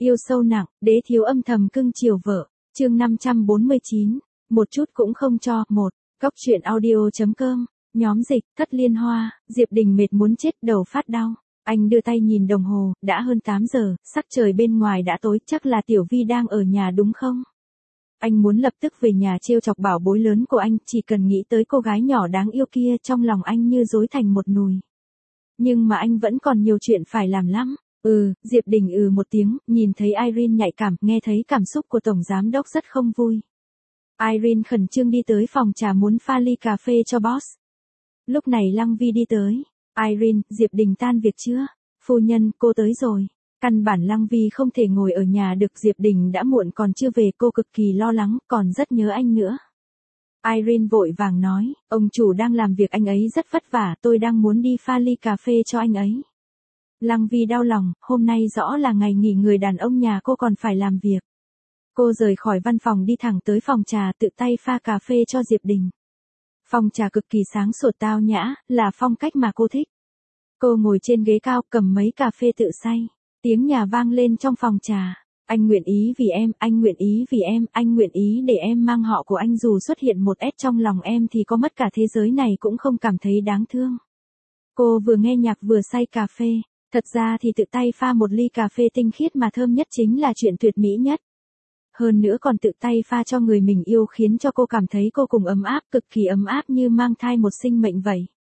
Yêu sâu nặng, đế thiếu âm thầm cưng chiều vợ. Chương 549, một chút cũng không cho. Góc truyện audio.com, nhóm dịch, Thất Liên Hoa, Diệp Đình mệt muốn chết, đầu phát đau. Anh đưa tay nhìn đồng hồ, đã hơn 8 giờ, sắc trời bên ngoài đã tối, chắc là Tiểu Vi đang ở nhà đúng không? Anh muốn lập tức về nhà trêu chọc bảo bối lớn của anh, chỉ cần nghĩ tới cô gái nhỏ đáng yêu kia trong lòng anh như rối thành một nùi. Nhưng mà anh vẫn còn nhiều chuyện phải làm lắm. Diệp Đình một tiếng, nhìn thấy Irene nhạy cảm, nghe thấy cảm xúc của Tổng Giám Đốc rất không vui. Irene khẩn trương đi tới phòng trà muốn pha ly cà phê cho boss. Lúc này Lăng Vi đi tới. Irene, Diệp Đình tan việc chưa? Phu nhân, cô tới rồi. Căn bản Lăng Vi không thể ngồi ở nhà được, Diệp Đình đã muộn còn chưa về, cô cực kỳ lo lắng, còn rất nhớ anh nữa. Irene vội vàng nói, ông chủ đang làm việc anh ấy rất vất vả, tôi đang muốn đi pha ly cà phê cho anh ấy. Lăng Vi đau lòng, hôm nay rõ là ngày nghỉ, người đàn ông nhà cô còn phải làm việc. Cô rời khỏi văn phòng đi thẳng tới phòng trà, tự tay pha cà phê cho Diệp Đình. Phòng trà cực kỳ sáng sủa tao nhã, là phong cách mà cô thích. Cô ngồi trên ghế cao cầm mấy cà phê tự xay. Tiếng nhà vang lên trong phòng trà. Anh nguyện ý vì em, anh nguyện ý vì em, anh nguyện ý để em mang họ của anh, dù xuất hiện một S trong lòng em thì có mất cả thế giới này cũng không cảm thấy đáng thương. Cô vừa nghe nhạc vừa xay cà phê. Thật ra thì tự tay pha một ly cà phê tinh khiết mà thơm nhất chính là chuyện tuyệt mỹ nhất. Hơn nữa còn tự tay pha cho người mình yêu khiến cho cô cảm thấy cô cùng ấm áp, cực kỳ ấm áp như mang thai một sinh mệnh vậy.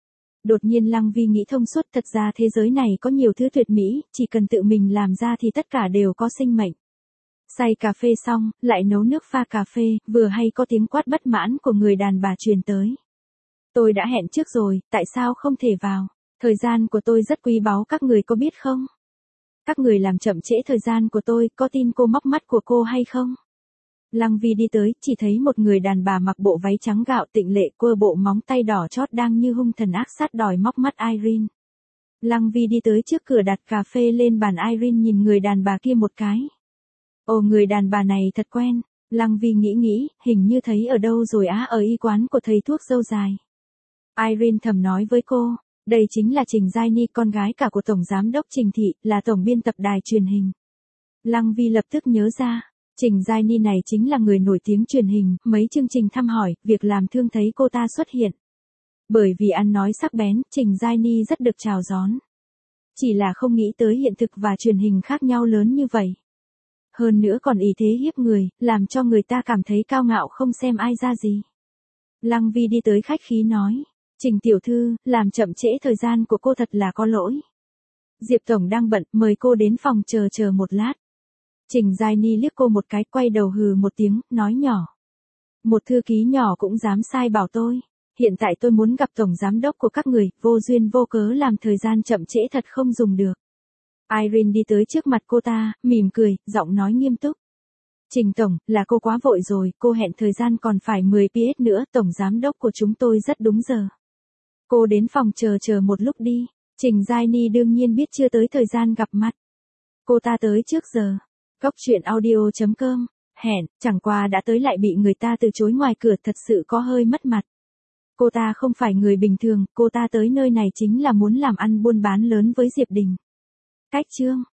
Đột nhiên Lăng Vi nghĩ thông suốt, thật ra thế giới này có nhiều thứ tuyệt mỹ, chỉ cần tự mình làm ra thì tất cả đều có sinh mệnh. Xay cà phê xong, lại nấu nước pha cà phê, vừa hay có tiếng quát bất mãn của người đàn bà truyền tới. Tôi đã hẹn trước rồi, tại sao không thể vào? Thời gian của tôi rất quý báu, các người có biết không? Các người làm chậm trễ thời gian của tôi, có tin cô móc mắt của cô hay không? Lăng Vi đi tới, chỉ thấy một người đàn bà mặc bộ váy trắng gạo tịnh lệ, quơ bộ móng tay đỏ chót đang như hung thần ác sát đòi móc mắt Irene. Lăng Vi đi tới trước cửa đặt cà phê lên bàn, Irene nhìn người đàn bà kia một cái. Ồ, người đàn bà này thật quen. Lăng Vi nghĩ, hình như thấy ở đâu rồi á, ở y quán của thầy thuốc râu dài. Irene thầm nói với cô. Đây chính là Trình Giai Ni, con gái cả của Tổng Giám Đốc Trình Thị, là tổng biên tập đài truyền hình. Lăng Vi lập tức nhớ ra, Trình Giai Ni này chính là người nổi tiếng truyền hình, mấy chương trình thăm hỏi, việc làm thương thấy cô ta xuất hiện. Bởi vì ăn nói sắc bén, Trình Giai Ni rất được chào đón. Chỉ là không nghĩ tới hiện thực và truyền hình khác nhau lớn như vậy. Hơn nữa còn ý thế hiếp người, làm cho người ta cảm thấy cao ngạo không xem ai ra gì. Lăng Vi đi tới khách khí nói. Trình tiểu thư, làm chậm trễ thời gian của cô thật là có lỗi. Diệp tổng đang bận, mời cô đến phòng chờ một lát. Trình Giai Ni liếc cô một cái, quay đầu hừ một tiếng, nói nhỏ. Một thư ký nhỏ cũng dám sai bảo tôi. Hiện tại tôi muốn gặp tổng giám đốc của các người, vô duyên vô cớ làm thời gian chậm trễ thật không dùng được. Irene đi tới trước mặt cô ta, mỉm cười, giọng nói nghiêm túc. Trình tổng, là cô quá vội rồi, cô hẹn thời gian còn phải 10 PS nữa, tổng giám đốc của chúng tôi rất đúng giờ. Cô đến phòng chờ một lúc đi. Trình Giai Ni đương nhiên biết chưa tới thời gian gặp mặt. Cô ta tới trước giờ. Góc truyện audio.com, hẹn, chẳng qua đã tới lại bị người ta từ chối ngoài cửa, thật sự có hơi mất mặt. Cô ta không phải người bình thường, cô ta tới nơi này chính là muốn làm ăn buôn bán lớn với Diệp Đình. Cách chương